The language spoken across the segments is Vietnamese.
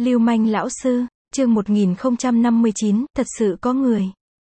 Lưu manh lão sư, chương 1059, thật sự có người.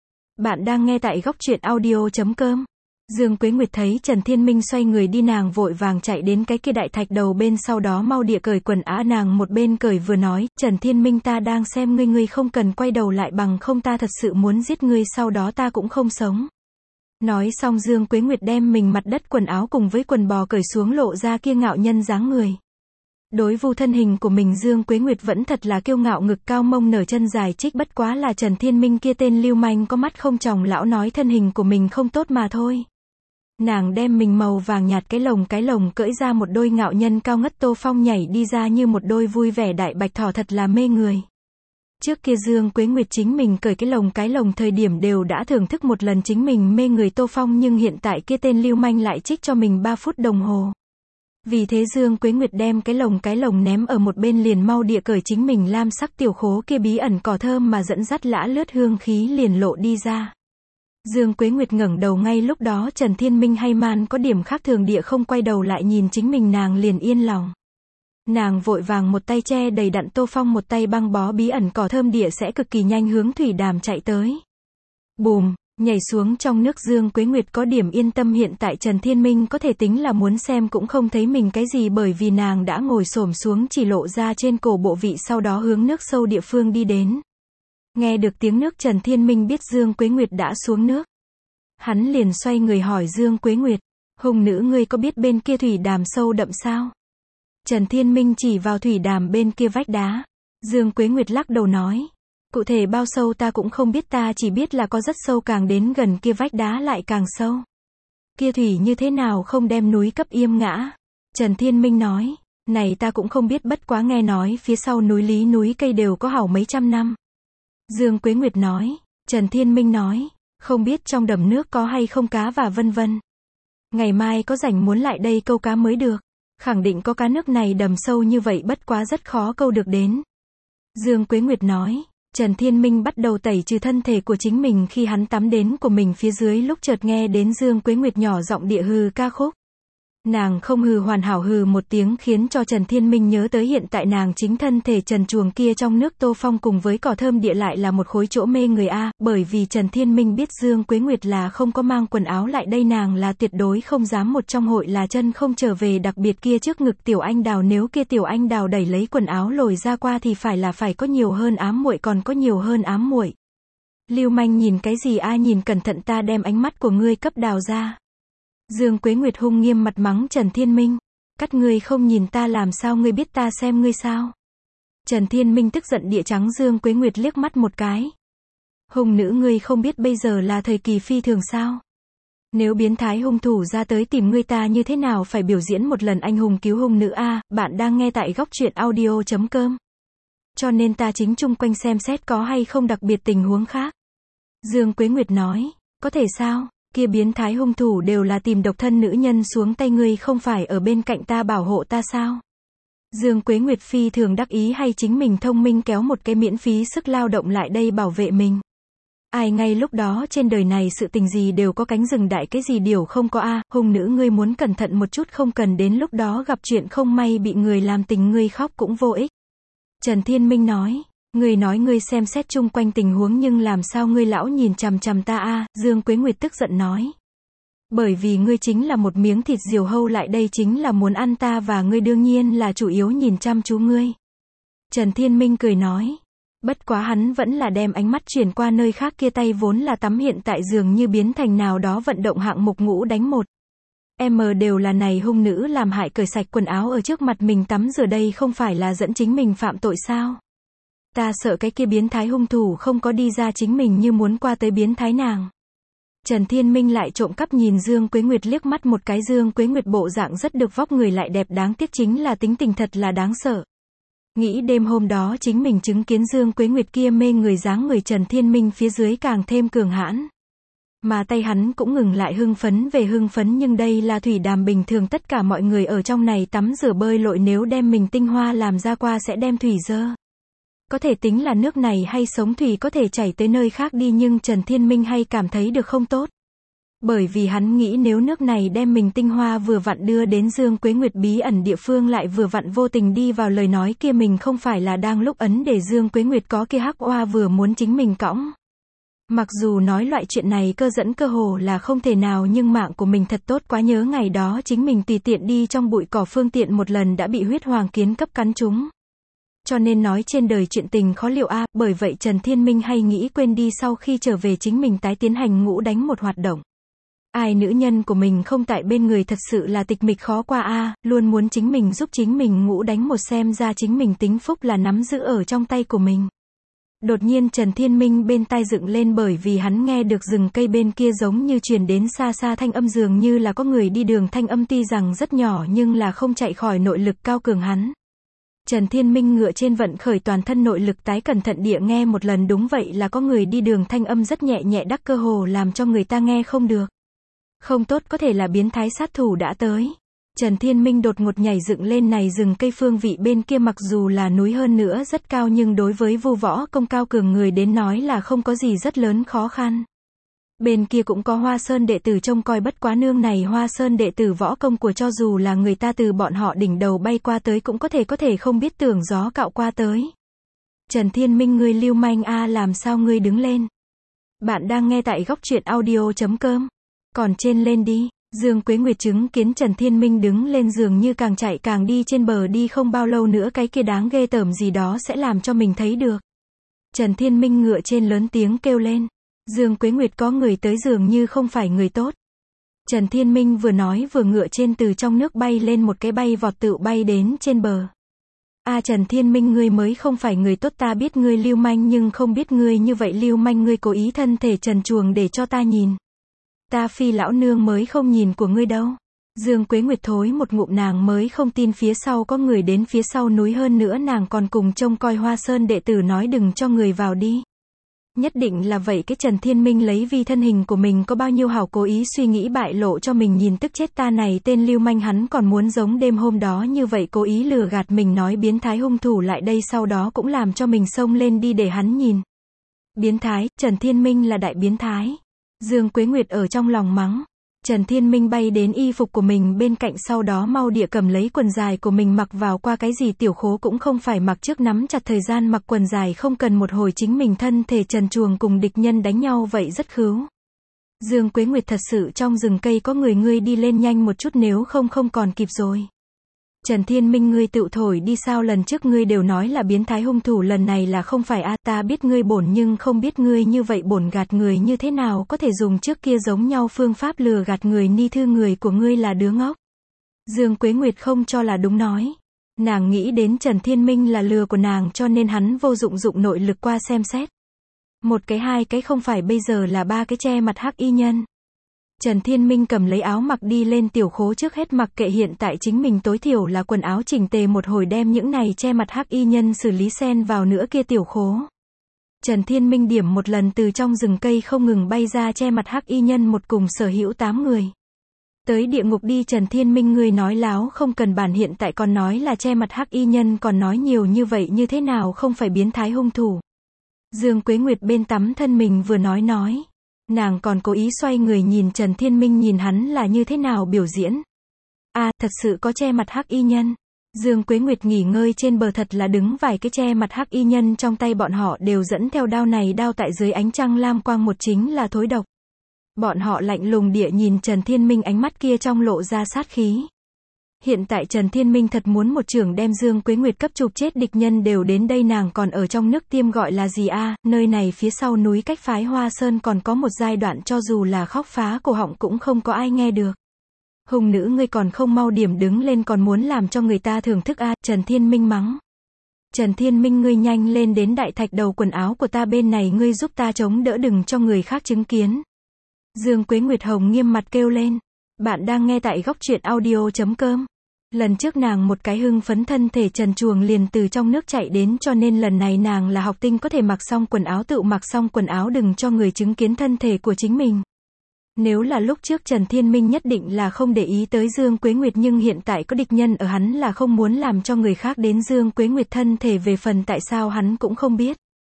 Bạn đang nghe tại góc truyện audio.com. Dương Quế Nguyệt thấy Trần Thiên Minh xoay người đi, nàng vội vàng chạy đến cái kia đại thạch đầu bên, sau đó mau địa cởi quần áo. Nàng một bên cởi vừa nói, Trần Thiên Minh, ta đang xem ngươi, ngươi không cần quay đầu lại, bằng không ta thật sự muốn giết ngươi, sau đó ta cũng không sống. Nói xong Dương Quế Nguyệt đem mình mặt đất quần áo cùng với quần bò cởi xuống, lộ ra kia ngạo nhân dáng người. Đối vu thân hình của mình, Dương Quế Nguyệt vẫn thật là kiêu ngạo, ngực cao mông nở chân dài trích, bất quá là Trần Thiên Minh kia tên lưu manh có mắt không tròng lão nói thân hình của mình không tốt mà thôi. Nàng đem mình màu vàng nhạt cái lồng cởi ra, một đôi ngạo nhân cao ngất tô phong nhảy đi ra như một đôi vui vẻ đại bạch thỏ, thật là mê người. Trước kia Dương Quế Nguyệt chính mình cởi cái lồng thời điểm đều đã thưởng thức một lần chính mình mê người tô phong, nhưng hiện tại kia tên lưu manh lại trích cho mình 3 phút đồng hồ. Vì thế Dương Quế Nguyệt đem cái lồng ném ở một bên, liền mau địa cởi chính mình lam sắc tiểu khố kia bí ẩn cỏ thơm mà dẫn dắt lã lướt hương khí liền lộ đi ra. Dương Quế Nguyệt ngẩng đầu, ngay lúc đó Trần Thiên Minh hay man có điểm khác thường địa không quay đầu lại nhìn chính mình, nàng liền yên lòng. Nàng vội vàng một tay che đầy đặn tô phong, một tay băng bó bí ẩn cỏ thơm địa sẽ cực kỳ nhanh hướng thủy đàm chạy tới. Bùm, nhảy xuống trong nước, Dương Quế Nguyệt có điểm yên tâm, hiện tại Trần Thiên Minh có thể tính là muốn xem cũng không thấy mình cái gì, bởi vì nàng đã ngồi xổm xuống chỉ lộ ra trên cổ bộ vị, sau đó hướng nước sâu địa phương đi đến. Nghe được tiếng nước, Trần Thiên Minh biết Dương Quế Nguyệt đã xuống nước. Hắn liền xoay người hỏi Dương Quế Nguyệt, hùng nữ, ngươi có biết bên kia thủy đàm sâu đậm sao? Trần Thiên Minh chỉ vào thủy đàm bên kia vách đá. Dương Quế Nguyệt lắc đầu nói, cụ thể bao sâu ta cũng không biết, ta chỉ biết là có rất sâu, càng đến gần kia vách đá lại càng sâu. Kia thủy như thế nào không đem núi cấp yêm ngã? Trần Thiên Minh nói, này ta cũng không biết, bất quá nghe nói phía sau núi Lý núi cây đều có hảo mấy trăm năm. Dương Quế Nguyệt nói. Trần Thiên Minh nói, không biết trong đầm nước có hay không cá và vân vân. Ngày mai có rảnh muốn lại đây câu cá mới được. Khẳng định có cá, nước này đầm sâu như vậy, bất quá rất khó câu được đến. Dương Quế Nguyệt nói. Trần Thiên Minh bắt đầu tẩy trừ thân thể của chính mình, khi hắn tắm đến của mình phía dưới lúc chợt nghe đến Dương Quế Nguyệt nhỏ giọng địa hừ ca khúc. Nàng không hừ, hoàn hảo hừ một tiếng, khiến cho Trần Thiên Minh nhớ tới hiện tại nàng chính thân thể trần truồng kia trong nước tô phong cùng với cỏ thơm địa lại là một khối chỗ mê người a. Bởi vì Trần Thiên Minh biết Dương Quế Nguyệt là không có mang quần áo lại đây, nàng là tuyệt đối không dám một trong hội là chân không trở về, đặc biệt kia trước ngực tiểu anh đào, nếu kia tiểu anh đào đẩy lấy quần áo lồi ra qua thì phải có nhiều hơn ám muội, còn có nhiều hơn ám muội. Lưu manh nhìn cái gì a, nhìn cẩn thận ta đem ánh mắt của ngươi cấp đào ra. Dương Quế Nguyệt hung nghiêm mặt mắng Trần Thiên Minh, cắt ngươi không nhìn ta làm sao ngươi biết ta xem ngươi sao? Trần Thiên Minh tức giận địa trắng Dương Quế Nguyệt liếc mắt một cái. Hung nữ, ngươi không biết bây giờ là thời kỳ phi thường sao? Nếu biến thái hung thủ ra tới tìm ngươi, ta như thế nào phải biểu diễn một lần anh hùng cứu hung nữ a? Bạn đang nghe tại góc truyện audio.com. Cho nên ta chính chung quanh xem xét có hay không đặc biệt tình huống khác. Dương Quế Nguyệt nói, có thể sao? Kia biến thái hung thủ đều là tìm độc thân nữ nhân xuống tay, ngươi không phải ở bên cạnh ta bảo hộ ta sao? Dương Quế Nguyệt phi thường đắc ý, hay chính mình thông minh kéo một cái miễn phí sức lao động lại đây bảo vệ mình. Ai, ngay lúc đó trên đời này sự tình gì đều có cánh rừng đại, cái gì điều không có a. Hung nữ, ngươi muốn cẩn thận một chút, không cần đến lúc đó gặp chuyện không may bị người làm tình, ngươi khóc cũng vô ích. Trần Thiên Minh nói. Ngươi nói ngươi xem xét chung quanh tình huống, nhưng làm sao ngươi lão nhìn chằm chằm ta a? Dương Quế Nguyệt tức giận nói. Bởi vì ngươi chính là một miếng thịt diều hâu, lại đây chính là muốn ăn ta, và ngươi đương nhiên là chủ yếu nhìn chăm chú ngươi. Trần Thiên Minh cười nói. Bất quá hắn vẫn là đem ánh mắt chuyển qua nơi khác, kia tay vốn là tắm hiện tại dường như biến thành nào đó vận động hạng mục ngũ đánh một. Đều là này hung nữ làm hại, cởi sạch quần áo ở trước mặt mình tắm rửa, đây không phải là dẫn chính mình phạm tội sao? Ta sợ cái kia biến thái hung thủ không có đi ra, chính mình như muốn qua tới biến thái nàng. Trần Thiên Minh lại trộm cắp nhìn Dương Quế Nguyệt liếc mắt một cái. Dương Quế Nguyệt bộ dạng rất được, vóc người lại đẹp, đáng tiếc chính là tính tình thật là đáng sợ. Nghĩ đêm hôm đó chính mình chứng kiến Dương Quế Nguyệt kia mê người dáng người, Trần Thiên Minh phía dưới càng thêm cường hãn. Mà tay hắn cũng ngừng lại, hưng phấn về hưng phấn, nhưng đây là thủy đàm, bình thường tất cả mọi người ở trong này tắm rửa bơi lội, nếu đem mình tinh hoa làm ra qua sẽ đem thủy dơ. Có thể tính là nước này hay sống thủy có thể chảy tới nơi khác đi, nhưng Trần Thiên Minh hay cảm thấy được không tốt. Bởi vì hắn nghĩ nếu nước này đem mình tinh hoa vừa vặn đưa đến Dương Quế Nguyệt bí ẩn địa phương lại vừa vặn vô tình đi vào lời nói kia mình không phải là đang lúc ấn để Dương Quế Nguyệt có kia hắc oa vừa muốn chính mình cõng. Mặc dù nói loại chuyện này cơ dẫn cơ hồ là không thể nào nhưng mạng của mình thật tốt quá nhớ ngày đó chính mình tùy tiện đi trong bụi cỏ phương tiện một lần đã bị huyết hoàng kiến cấp cắn trúng. Cho nên nói trên đời chuyện tình khó liệu a, bởi vậy Trần Thiên Minh hay nghĩ quên đi sau khi trở về chính mình tái tiến hành ngũ đánh một hoạt động. Ai nữ nhân của mình không tại bên người thật sự là tịch mịch khó qua a, luôn muốn chính mình giúp chính mình ngũ đánh một xem ra chính mình tính phúc là nắm giữ ở trong tay của mình. Đột nhiên Trần Thiên Minh bên tai dựng lên bởi vì hắn nghe được rừng cây bên kia giống như truyền đến xa xa thanh âm dường như là có người đi đường thanh âm tuy rằng rất nhỏ nhưng là không chạy khỏi nội lực cao cường hắn. Trần Thiên Minh ngựa trên vận khởi toàn thân nội lực tái cẩn thận địa nghe một lần đúng vậy là có người đi đường thanh âm rất nhẹ nhẹ đắc cơ hồ làm cho người ta nghe không được. Không tốt có thể là biến thái sát thủ đã tới. Trần Thiên Minh đột ngột nhảy dựng lên này rừng cây phương vị bên kia mặc dù là núi hơn nữa rất cao nhưng đối với Vu Võ Công cao cường người đến nói là không có gì rất lớn khó khăn. Bên kia cũng có Hoa Sơn đệ tử trông coi bất quá nương này Hoa Sơn đệ tử võ công của cho dù là người ta từ bọn họ đỉnh đầu bay qua tới cũng có thể không biết tưởng gió cạo qua tới. Trần Thiên Minh ngươi lưu manh a làm sao ngươi đứng lên. Bạn đang nghe tại góc truyện audio.com. Còn trên lên đi. Dương Quế Nguyệt chứng kiến Trần Thiên Minh đứng lên dường như càng chạy càng đi trên bờ đi không bao lâu nữa cái kia đáng ghê tởm gì đó sẽ làm cho mình thấy được. Trần Thiên Minh ngựa trên lớn tiếng kêu lên. Dương Quế Nguyệt có người tới dường như không phải người tốt. Trần Thiên Minh vừa nói vừa ngựa trên từ trong nước bay lên một cái bay vọt tự bay đến trên bờ. A Trần Thiên Minh ngươi mới không phải người tốt ta biết ngươi lưu manh nhưng không biết ngươi như vậy lưu manh ngươi cố ý thân thể trần truồng để cho ta nhìn. Ta phi lão nương mới không nhìn của ngươi đâu. Dương Quế Nguyệt thối một ngụm nàng mới không tin phía sau có người đến phía sau núi hơn nữa nàng còn cùng trông coi Hoa Sơn đệ tử nói đừng cho người vào đi. Nhất định là vậy cái Trần Thiên Minh lấy vì thân hình của mình có bao nhiêu hảo cố ý suy nghĩ bại lộ cho mình nhìn tức chết ta này tên lưu manh hắn còn muốn giống đêm hôm đó như vậy cố ý lừa gạt mình nói biến thái hung thủ lại đây sau đó cũng làm cho mình xông lên đi để hắn nhìn. Biến thái, Trần Thiên Minh là đại biến thái. Dương Quế Nguyệt ở trong lòng mắng. Trần Thiên Minh bay đến y phục của mình bên cạnh sau đó mau địa cầm lấy quần dài của mình mặc vào qua cái gì tiểu khố cũng không phải mặc trước nắm chặt thời gian mặc quần dài không cần một hồi chính mình thân thể trần truồng cùng địch nhân đánh nhau vậy rất khứu. Dương Quế Nguyệt thật sự trong rừng cây có người ngươi đi lên nhanh một chút nếu không còn kịp rồi. Trần Thiên Minh ngươi tự thổi đi sao lần trước ngươi đều nói là biến thái hung thủ lần này là không phải a ta biết ngươi bổn nhưng không biết ngươi như vậy bổn gạt người như thế nào có thể dùng trước kia giống nhau phương pháp lừa gạt người ni thư người của ngươi là đứa ngốc. Dương Quế Nguyệt không cho là đúng nói. Nàng nghĩ đến Trần Thiên Minh là lừa của nàng cho nên hắn vô dụng nội lực qua xem xét. Một cái hai cái không phải bây giờ là ba cái che mặt hắc y nhân. Trần Thiên Minh cầm lấy áo mặc đi lên tiểu khố trước hết mặc kệ hiện tại chính mình tối thiểu là quần áo chỉnh tề một hồi đem những này che mặt hắc y nhân xử lý xen vào nữa kia tiểu khố. Trần Thiên Minh điểm một lần từ trong rừng cây không ngừng bay ra che mặt hắc y nhân một cùng sở hữu 8 người. Tới địa ngục đi Trần Thiên Minh ngươi nói láo không cần bản hiện tại còn nói là che mặt hắc y nhân còn nói nhiều như vậy như thế nào không phải biến thái hung thủ. Dương Quế Nguyệt bên tắm thân mình vừa nói. Nàng còn cố ý xoay người nhìn Trần Thiên Minh nhìn hắn là như thế nào biểu diễn. Thật sự có che mặt hắc y nhân. Dương Quế Nguyệt nghỉ ngơi trên bờ thật là đứng vài cái che mặt hắc y nhân trong tay bọn họ đều dẫn theo đao này đao tại dưới ánh trăng lam quang một chính là thối độc. Bọn họ lạnh lùng địa nhìn Trần Thiên Minh ánh mắt kia trong lộ ra sát khí. Hiện tại Trần Thiên Minh thật muốn một trường đem Dương Quế Nguyệt cấp chụp chết địch nhân đều đến đây nàng còn ở trong nước tiêm gọi là gì nơi này phía sau núi cách phái Hoa Sơn còn có một giai đoạn cho dù là khóc phá cổ họng cũng không có ai nghe được. Hùng nữ ngươi còn không mau điểm đứng lên còn muốn làm cho người ta thưởng thức Trần Thiên Minh mắng. Trần Thiên Minh ngươi nhanh lên đến đại thạch đầu quần áo của ta bên này ngươi giúp ta chống đỡ đừng cho người khác chứng kiến. Dương Quế Nguyệt hồng nghiêm mặt kêu lên. Bạn đang nghe tại góc truyện audio.com. Lần trước nàng một cái hưng phấn thân thể trần truồng liền từ trong nước chạy đến cho nên lần này nàng là học tinh có thể mặc xong quần áo tự mặc xong quần áo đừng cho người chứng kiến thân thể của chính mình. Nếu là lúc trước Trần Thiên Minh nhất định là không để ý tới Dương Quế Nguyệt nhưng hiện tại có địch nhân ở hắn là không muốn làm cho người khác đến Dương Quế Nguyệt thân thể về phần tại sao hắn cũng không biết.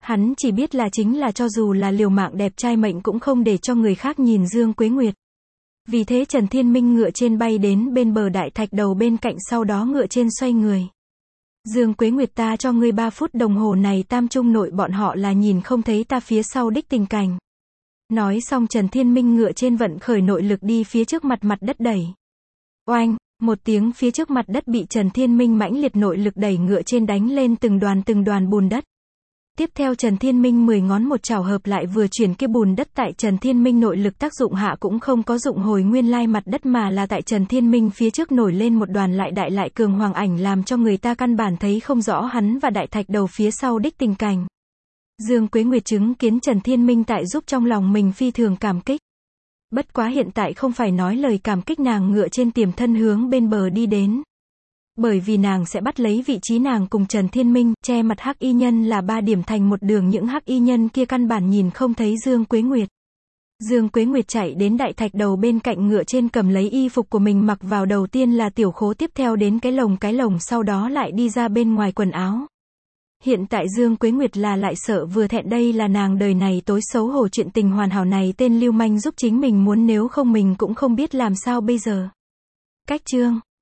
Hắn chỉ biết là chính là cho dù là liều mạng đẹp trai mệnh cũng không để cho người khác nhìn Dương Quế Nguyệt. Vì thế Trần Thiên Minh ngựa trên bay đến bên bờ đại thạch đầu bên cạnh, sau đó ngựa trên xoay người. Dương Quế Nguyệt, ta cho ngươi 3 phút đồng hồ này tam trung nội bọn họ là nhìn không thấy ta phía sau đích tình cảnh. Nói xong Trần Thiên Minh ngựa trên vận khởi nội lực đi phía trước mặt đất đẩy. Oanh, một tiếng, phía trước mặt đất bị Trần Thiên Minh mãnh liệt nội lực đẩy ngựa trên đánh lên từng đoàn bùn đất. Tiếp theo Trần Thiên Minh 10 ngón một chảo hợp lại vừa chuyển kia bùn đất tại Trần Thiên Minh nội lực tác dụng hạ cũng không có dụng hồi nguyên lai mặt đất, mà là tại Trần Thiên Minh phía trước nổi lên một đoàn lại đại lại cường hoàng ảnh, làm cho người ta căn bản thấy không rõ hắn và đại thạch đầu phía sau đích tình cảnh. Dương Quế Nguyệt chứng kiến Trần Thiên Minh tại giúp, trong lòng mình phi thường cảm kích. Bất quá hiện tại không phải nói lời cảm kích, nàng ngựa trên tiềm thân hướng bên bờ đi đến. Bởi vì nàng sẽ bắt lấy vị trí nàng cùng Trần Thiên Minh, che mặt hắc y nhân là 3 điểm thành một đường, những hắc y nhân kia căn bản nhìn không thấy Dương Quế Nguyệt. Dương Quế Nguyệt chạy đến đại thạch đầu bên cạnh ngựa trên, cầm lấy y phục của mình mặc vào, đầu tiên là tiểu khố, tiếp theo đến cái lồng, sau đó lại đi ra bên ngoài quần áo. Hiện tại Dương Quế Nguyệt là lại sợ vừa thẹn, đây là nàng đời này tối xấu hổ, chuyện tình hoàn hảo này tên lưu manh giúp chính mình muốn, nếu không mình cũng không biết làm sao bây giờ. Cách chương